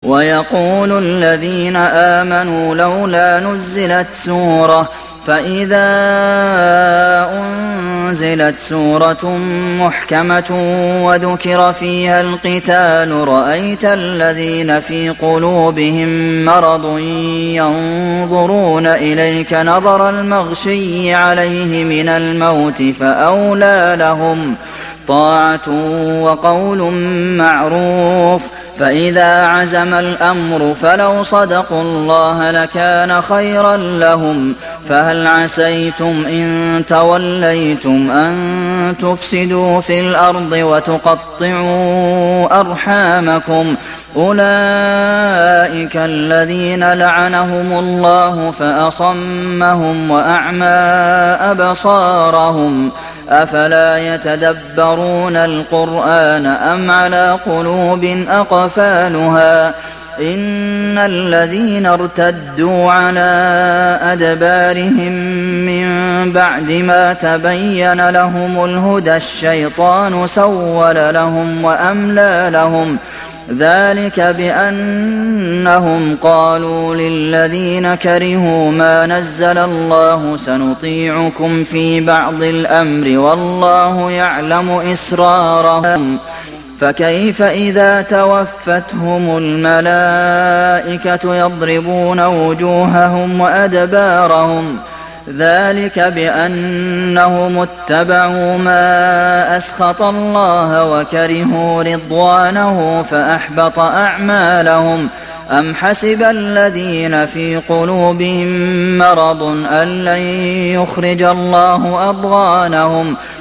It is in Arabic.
ويقول الذين آمنوا لولا نزلت سورة فإذا أنزلت سورة محكمة وذكر فيها القتال رأيت الذين في قلوبهم مرض ينظرون إليك نظر المغشي عليه من الموت فأولى لهم طاعة وقول معروف فإذا عزم الأمر فلو صدقوا الله لكان خيرا لهم فهل عسيتم إن توليتم أن تفسدوا في الأرض وتقطعوا أرحامكم أولئك الذين لعنهم الله فأصمهم وأعمى أبصارهم أفلا يتدبرون القرآن أم على قلوب أقفالها إن الذين ارتدوا على أدبارهم من بعد ما تبين لهم الهدى الشيطان سول لهم وأملى لهم ذلك بأنهم قالوا للذين كرهوا ما نزل الله سنطيعكم في بعض الأمر والله يعلم إسرارهم فكيف إذا توفتهم الملائكة يضربون وجوههم وأدبارهم ذلك بأنهم اتبعوا ما أسخط الله وكرهوا رضوانه فأحبط أعمالهم أم حسب الذين في قلوبهم مرض أن لن يخرج الله أضغانهم